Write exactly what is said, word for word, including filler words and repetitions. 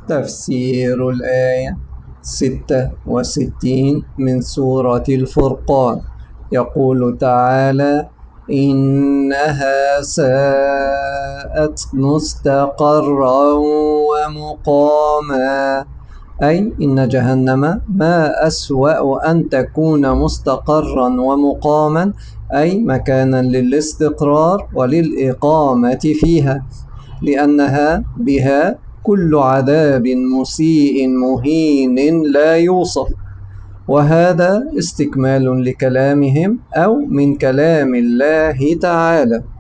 تفسير الآية ستة وستين من سورة الفرقان. يقول تعالى: إنها ساءت مستقرا ومقاما، أي إن جهنم ما أسوأ أن تكون مستقرا ومقاما، أي مكانا للاستقرار وللإقامة فيها، لأنها بها كل عذاب مسيء مهين لا يوصف. وهذا استكمال لكلامهم أو من كلام الله تعالى.